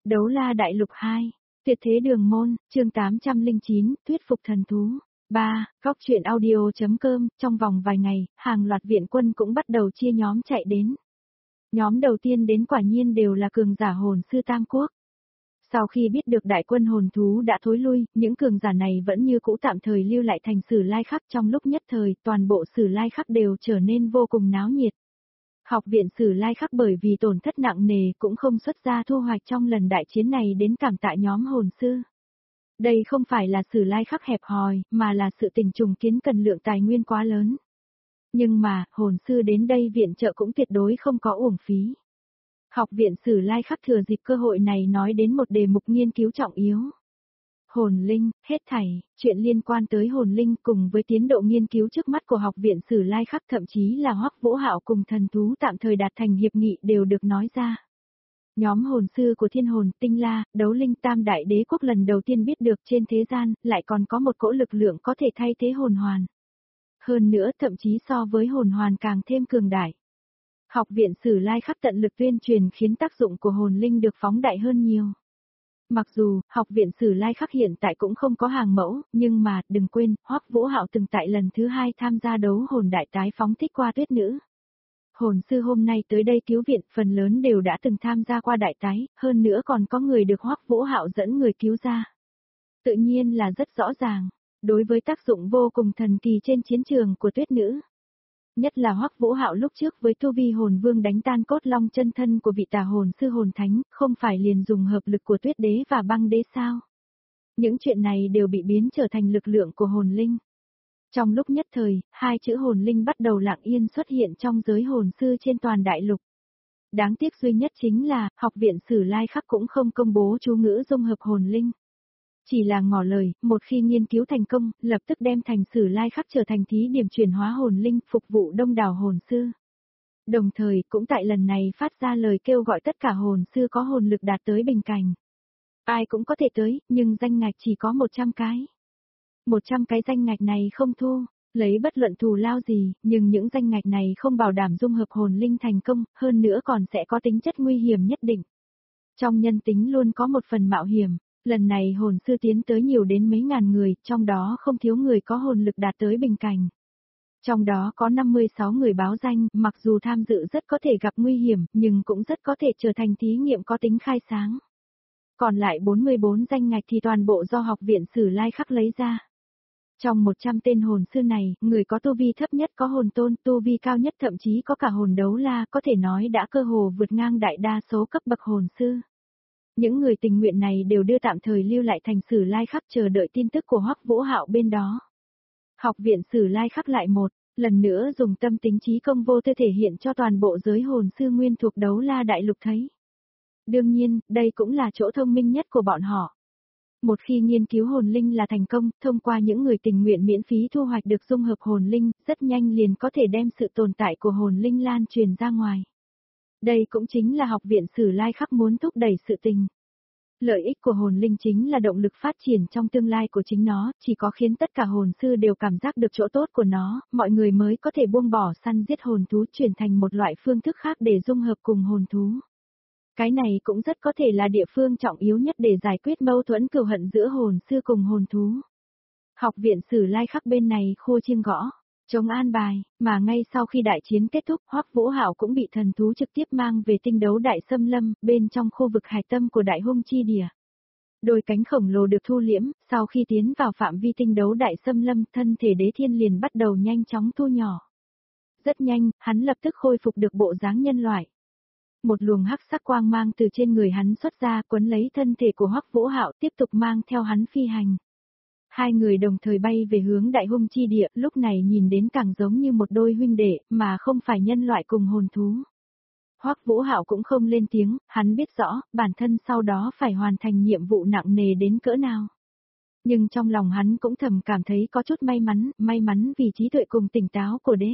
Đấu la đại lục 2, tuyệt thế đường môn, chương 809, thuyết phục thần thú. 3. Góc truyện audio.com, trong vòng vài ngày, hàng loạt viện quân cũng bắt đầu chia nhóm chạy đến. Nhóm đầu tiên đến quả nhiên đều là cường giả hồn sư Tam Quốc. Sau khi biết được đại quân hồn thú đã thối lui, những cường giả này vẫn như cũ tạm thời lưu lại thành Sử Lai Khắc. Trong lúc nhất thời, toàn bộ Sử Lai Khắc đều trở nên vô cùng náo nhiệt. Học viện Sử Lai Khắc bởi vì tổn thất nặng nề cũng không xuất ra thu hoạch trong lần đại chiến này đến cảm tạ nhóm hồn sư. Đây không phải là Sử Lai Khắc hẹp hòi, mà là sự tình trùng kiến cần lượng tài nguyên quá lớn. Nhưng mà, hồn sư đến đây viện trợ cũng tuyệt đối không có uổng phí. Học viện Sử Lai Khắc thừa dịp cơ hội này nói đến một đề mục nghiên cứu trọng yếu. Hồn linh, hết thảy, chuyện liên quan tới hồn linh cùng với tiến độ nghiên cứu trước mắt của học viện Sử Lai Khắc, thậm chí là Hoắc Vũ Hạo cùng thần thú tạm thời đạt thành hiệp nghị đều được nói ra. Nhóm hồn sư của Thiên Hồn, Tinh La, Đấu Linh Tam Đại Đế Quốc lần đầu tiên biết được trên thế gian lại còn có một cỗ lực lượng có thể thay thế hồn hoàn. Hơn nữa thậm chí so với hồn hoàn càng thêm cường đại. Học viện Sử Lai Khắc tận lực tuyên truyền khiến tác dụng của hồn linh được phóng đại hơn nhiều. Mặc dù, học viện Sử Lai Khắc hiện tại cũng không có hàng mẫu, nhưng mà, đừng quên, Hoắc Vũ Hạo từng tại lần thứ 2 tham gia đấu hồn đại tái phóng thích qua tuyết nữ. Hồn sư hôm nay tới đây cứu viện, phần lớn đều đã từng tham gia qua đại tái, hơn nữa còn có người được Hoắc Vũ Hạo dẫn người cứu ra. Tự nhiên là rất rõ ràng, đối với tác dụng vô cùng thần kỳ trên chiến trường của tuyết nữ. Nhất là Hoắc Vũ Hạo lúc trước với tu vi hồn vương đánh tan cốt long chân thân của vị tà hồn sư hồn thánh, không phải liền dùng hợp lực của tuyết đế và băng đế sao? Những chuyện này đều bị biến trở thành lực lượng của hồn linh. Trong lúc nhất thời, hai chữ hồn linh bắt đầu lặng yên xuất hiện trong giới hồn sư trên toàn đại lục. Đáng tiếc duy nhất chính là, học viện Sử Lai Khắc cũng không công bố chú ngữ dung hợp hồn linh. Chỉ là ngỏ lời, một khi nghiên cứu thành công, lập tức đem thành Sử Lai Khắc trở thành thí điểm chuyển hóa hồn linh, phục vụ đông đảo hồn sư. Đồng thời, cũng tại lần này phát ra lời kêu gọi tất cả hồn sư có hồn lực đạt tới bình cảnh. Ai cũng có thể tới, nhưng danh ngạch chỉ có 100 cái. 100 cái danh ngạch này không thu, lấy bất luận thù lao gì, nhưng những danh ngạch này không bảo đảm dung hợp hồn linh thành công, hơn nữa còn sẽ có tính chất nguy hiểm nhất định. Trong nhân tính luôn có một phần mạo hiểm. Lần này hồn sư tiến tới nhiều đến mấy ngàn người, trong đó không thiếu người có hồn lực đạt tới bình cảnh. Trong đó có 56 người báo danh, mặc dù tham dự rất có thể gặp nguy hiểm, nhưng cũng rất có thể trở thành thí nghiệm có tính khai sáng. Còn lại 44 danh ngạch thì toàn bộ do học viện Sử Lai Khắc lấy ra. Trong 100 tên hồn sư này, người có tu vi thấp nhất có hồn tôn, tu vi cao nhất thậm chí có cả hồn đấu la, có thể nói đã cơ hồ vượt ngang đại đa số cấp bậc hồn sư. Những người tình nguyện này đều đưa tạm thời lưu lại thành Sử Lai Khắc chờ đợi tin tức của Hoắc Vũ Hạo bên đó. Học viện Sử Lai Khắc lại một lần nữa dùng tâm tính trí công vô tư thể hiện cho toàn bộ giới hồn sư nguyên thuộc đấu la đại lục thấy. Đương nhiên, đây cũng là chỗ thông minh nhất của bọn họ. Một khi nghiên cứu hồn linh là thành công, thông qua những người tình nguyện miễn phí thu hoạch được dung hợp hồn linh, rất nhanh liền có thể đem sự tồn tại của hồn linh lan truyền ra ngoài. Đây cũng chính là học viện Sử Lai Khắc muốn thúc đẩy sự tình. Lợi ích của hồn linh chính là động lực phát triển trong tương lai của chính nó, chỉ có khiến tất cả hồn sư đều cảm giác được chỗ tốt của nó, mọi người mới có thể buông bỏ săn giết hồn thú chuyển thành một loại phương thức khác để dung hợp cùng hồn thú. Cái này cũng rất có thể là địa phương trọng yếu nhất để giải quyết mâu thuẫn cừu hận giữa hồn sư cùng hồn thú. Học viện Sử Lai Khắc bên này khua chiêng gõ, chống an bài, mà ngay sau khi đại chiến kết thúc, Hoắc Vũ Hạo cũng bị thần thú trực tiếp mang về tinh đấu đại xâm lâm, bên trong khu vực hải tâm của đại hung chi địa. Đôi cánh khổng lồ được thu liễm, sau khi tiến vào phạm vi tinh đấu đại xâm lâm, thân thể Đế Thiên liền bắt đầu nhanh chóng thu nhỏ. Rất nhanh, hắn lập tức khôi phục được bộ dáng nhân loại. Một luồng hắc sắc quang mang từ trên người hắn xuất ra, quấn lấy thân thể của Hoắc Vũ Hạo, tiếp tục mang theo hắn phi hành. Hai người đồng thời bay về hướng đại hung chi địa, lúc này nhìn đến càng giống như một đôi huynh đệ, mà không phải nhân loại cùng hồn thú. Hoắc Vũ Hạo cũng không lên tiếng, hắn biết rõ, bản thân sau đó phải hoàn thành nhiệm vụ nặng nề đến cỡ nào. Nhưng trong lòng hắn cũng thầm cảm thấy có chút may mắn vì trí tuệ cùng tỉnh táo của Đế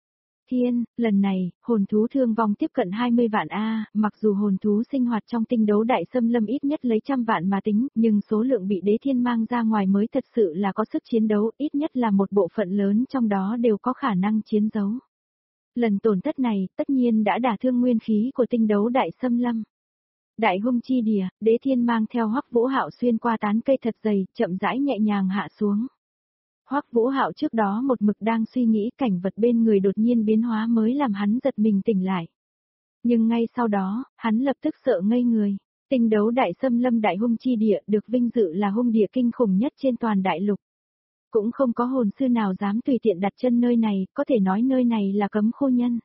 Thiên, lần này, hồn thú thương vong tiếp cận 20 vạn mặc dù hồn thú sinh hoạt trong tinh đấu đại xâm lâm ít nhất lấy 100 vạn mà tính, nhưng số lượng bị Đế Thiên mang ra ngoài mới thật sự là có sức chiến đấu, ít nhất là một bộ phận lớn trong đó đều có khả năng chiến đấu. Lần tổn thất này, tất nhiên đã đả thương nguyên khí của tinh đấu đại xâm lâm. Đại hung chi địa, Đế Thiên mang theo Hoắc Vũ Hạo xuyên qua tán cây thật dày, chậm rãi nhẹ nhàng hạ xuống. Hoắc Vũ Hạo trước đó một mực đang suy nghĩ cảnh vật bên người đột nhiên biến hóa mới làm hắn giật mình tỉnh lại. Nhưng ngay sau đó, hắn lập tức sợ ngây người. Tinh đấu đại xâm lâm đại hung chi địa được vinh dự là hung địa kinh khủng nhất trên toàn đại lục. Cũng không có hồn sư nào dám tùy tiện đặt chân nơi này, có thể nói nơi này là cấm khu nhân.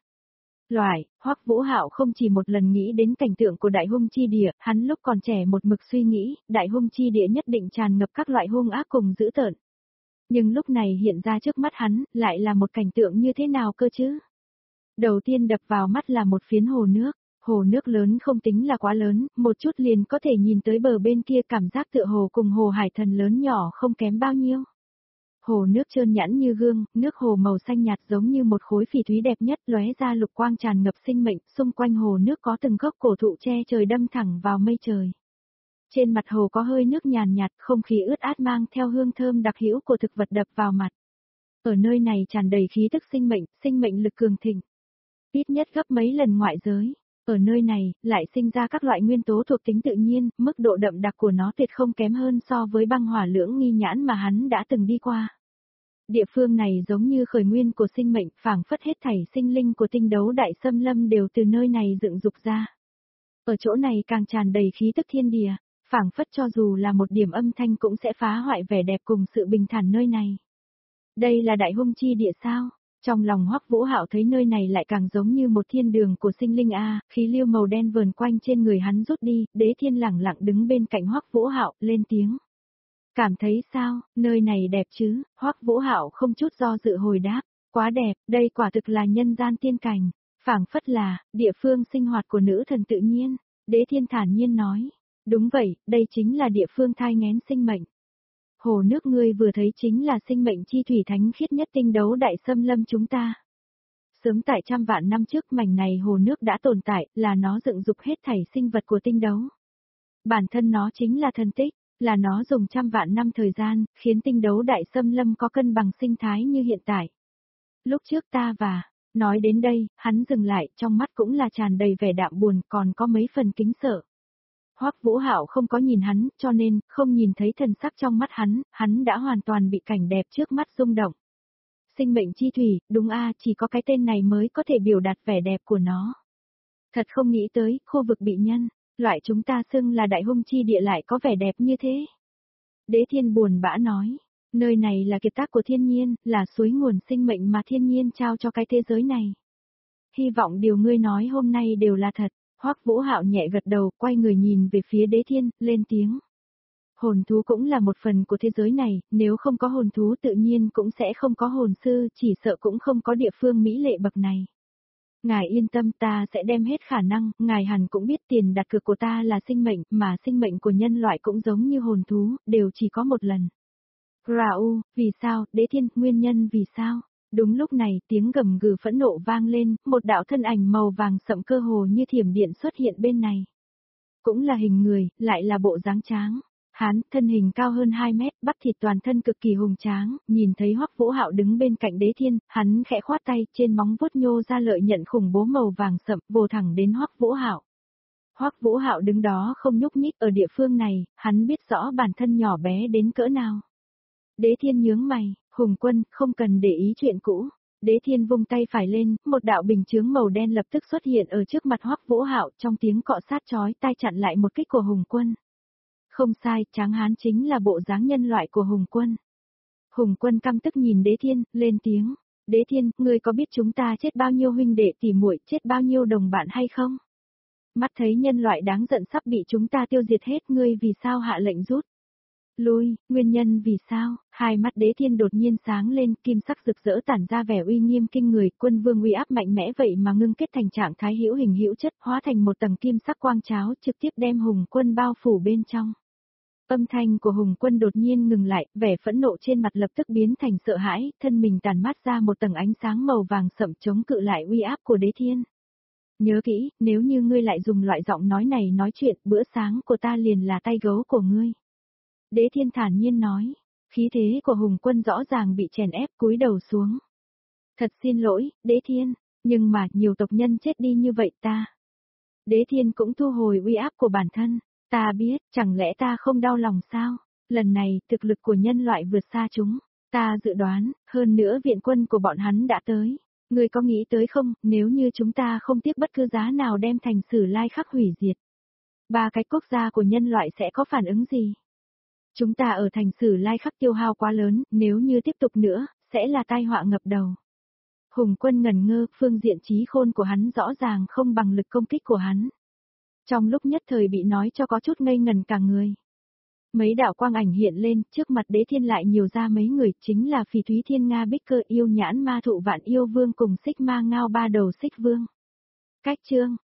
Hoắc Vũ Hạo không chỉ một lần nghĩ đến cảnh tượng của đại hung chi địa, hắn lúc còn trẻ một mực suy nghĩ, đại hung chi địa nhất định tràn ngập các loại hung ác cùng dữ tợn. Nhưng lúc này hiện ra trước mắt hắn, lại là một cảnh tượng như thế nào cơ chứ? Đầu tiên đập vào mắt là một phiến hồ nước lớn không tính là quá lớn, một chút liền có thể nhìn tới bờ bên kia, cảm giác tựa hồ cùng hồ hải thần lớn nhỏ không kém bao nhiêu. Hồ nước trơn nhẵn như gương, nước hồ màu xanh nhạt giống như một khối phỉ thúy đẹp nhất, lóe ra lục quang tràn ngập sinh mệnh, xung quanh hồ nước có từng gốc cổ thụ che trời đâm thẳng vào mây trời. Trên mặt hồ có hơi nước nhàn nhạt, không khí ướt át mang theo hương thơm đặc hữu của thực vật đập vào mặt. Ở nơi này tràn đầy khí tức sinh mệnh lực cường thịnh. Ít nhất gấp mấy lần ngoại giới. Ở nơi này, lại sinh ra các loại nguyên tố thuộc tính tự nhiên, mức độ đậm đặc của nó tuyệt không kém hơn so với băng hỏa lưỡng nghi nhãn mà hắn đã từng đi qua. Địa phương này giống như khởi nguyên của sinh mệnh, phảng phất hết thảy sinh linh của tinh đấu đại xâm lâm đều từ nơi này dựng dục ra. Ở chỗ này càng tràn đầy khí tức thiên địa, phảng phất cho dù là một điểm âm thanh cũng sẽ phá hoại vẻ đẹp cùng sự bình thản nơi này. Đây là đại hung chi địa sao? Trong lòng Hoắc Vũ Hạo thấy nơi này lại càng giống như một thiên đường của sinh linh khí lưu màu đen vờn quanh trên người hắn rút đi, Đế Thiên lẳng lặng đứng bên cạnh Hoắc Vũ Hạo, lên tiếng. Cảm thấy sao, nơi này đẹp chứ? Hoắc Vũ Hạo không chút do dự hồi đáp, quá đẹp, đây quả thực là nhân gian tiên cảnh, phảng phất là địa phương sinh hoạt của nữ thần tự nhiên. Đế Thiên thản nhiên nói, đúng vậy, đây chính là địa phương thai nghén sinh mệnh. Hồ nước ngươi vừa thấy chính là sinh mệnh chi thủy thánh khiết nhất tinh đấu đại xâm lâm chúng ta. Sớm tại trăm vạn năm trước mảnh này hồ nước đã tồn tại, là nó dựng dục hết thảy sinh vật của tinh đấu. Bản thân nó chính là thần tích, là nó dùng trăm vạn năm thời gian, khiến tinh đấu đại xâm lâm có cân bằng sinh thái như hiện tại. Lúc trước nói đến đây, hắn dừng lại, trong mắt cũng là tràn đầy vẻ đạm buồn, còn có mấy phần kính sợ. Hoắc Vũ Hạo không có nhìn hắn, cho nên, không nhìn thấy thần sắc trong mắt hắn đã hoàn toàn bị cảnh đẹp trước mắt rung động. Sinh mệnh chi thủy, đúng chỉ có cái tên này mới có thể biểu đạt vẻ đẹp của nó. Thật không nghĩ tới, khu vực bị loại chúng ta xưng là đại hung chi địa lại có vẻ đẹp như thế. Đế Thiên buồn bã nói, nơi này là kiệt tác của thiên nhiên, là suối nguồn sinh mệnh mà thiên nhiên trao cho cái thế giới này. Hy vọng điều ngươi nói hôm nay đều là thật. Hoắc Vũ Hạo nhẹ gật đầu, quay người nhìn về phía Đế Thiên, lên tiếng. Hồn thú cũng là một phần của thế giới này, nếu không có hồn thú tự nhiên cũng sẽ không có hồn sư, chỉ sợ cũng không có địa phương mỹ lệ bậc này. Ngài yên tâm, ta sẽ đem hết khả năng, ngài hẳn cũng biết tiền đặt cược của ta là sinh mệnh, mà sinh mệnh của nhân loại cũng giống như hồn thú, đều chỉ có một lần. Rau, vì sao, Đế Thiên, nguyên nhân vì sao? Đúng lúc này, tiếng gầm gừ phẫn nộ vang lên, một đạo thân ảnh màu vàng sậm cơ hồ như thiểm điện xuất hiện bên này. Cũng là hình người, lại là bộ dáng tráng. Hắn, thân hình cao hơn 2 mét, bắp thịt toàn thân cực kỳ hùng tráng, nhìn thấy Hoắc Vũ Hạo đứng bên cạnh Đế Thiên, hắn khẽ khoát tay, trên móng vuốt nhô ra lợi nhận khủng bố màu vàng sậm, vồ thẳng đến Hoắc Vũ Hạo. Hoắc Vũ Hạo đứng đó không nhúc nhích, ở địa phương này, hắn biết rõ bản thân nhỏ bé đến cỡ nào. Đế Thiên nhướng mày, Hùng Quân, không cần để ý chuyện cũ. Đế Thiên vung tay phải lên, một đạo bình chướng màu đen lập tức xuất hiện ở trước mặt Hoắc Vũ Hạo, trong tiếng cọ sát chói tai chặn lại một kích của Hùng Quân. Không sai, tráng hán chính là bộ dáng nhân loại của Hùng Quân. Hùng Quân căm tức nhìn Đế Thiên, lên tiếng. Đế Thiên, ngươi có biết chúng ta chết bao nhiêu huynh đệ tỉ muội, chết bao nhiêu đồng bạn hay không? Mắt thấy nhân loại đáng giận sắp bị chúng ta tiêu diệt hết, ngươi vì sao hạ lệnh rút? Lui, nguyên nhân vì sao? Hai mắt Đế Thiên đột nhiên sáng lên, kim sắc rực rỡ tản ra vẻ uy nghiêm kinh người, quân vương uy áp mạnh mẽ vậy mà ngưng kết thành trạng thái hữu hình hữu chất, hóa thành một tầng kim sắc quang cháo, trực tiếp đem Hùng Quân bao phủ bên trong. Âm thanh của Hùng Quân đột nhiên ngừng lại, vẻ phẫn nộ trên mặt lập tức biến thành sợ hãi, thân mình tàn mát ra một tầng ánh sáng màu vàng sậm chống cự lại uy áp của Đế Thiên. Nhớ kỹ, nếu như ngươi lại dùng loại giọng nói này nói chuyện, bữa sáng của ta liền là tay gấu của ngươi. Đế Thiên thản nhiên nói, khí thế của Hùng Quân rõ ràng bị chèn ép, cúi đầu xuống. Thật xin lỗi, Đế Thiên, nhưng mà nhiều tộc nhân chết đi như vậy ta. Đế Thiên cũng thu hồi uy áp của bản thân. Ta biết, chẳng lẽ ta không đau lòng sao? Lần này, thực lực của nhân loại vượt xa chúng. Ta dự đoán, hơn nữa viện quân của bọn hắn đã tới. Ngươi có nghĩ tới không, nếu như chúng ta không tiếc bất cứ giá nào đem thành Sử Lai Khắc hủy diệt? 3 cái quốc gia của nhân loại sẽ có phản ứng gì? Chúng ta ở thành Sử Lai Khắc tiêu hao quá lớn, nếu như tiếp tục nữa, sẽ là tai họa ngập đầu. Hùng Quân ngẩn ngơ, phương diện trí khôn của hắn rõ ràng không bằng lực công kích của hắn. Trong lúc nhất thời bị nói cho có chút ngây ngần cả người. Mấy đạo quang ảnh hiện lên, trước mặt Đế Thiên lại nhiều ra mấy người, chính là Phỉ Thúy Thiên Nga Bích Cơ Yêu Nhãn Ma Thụ Vạn Yêu Vương cùng Xích Ma Ngao ba đầu Xích Vương. Cách chương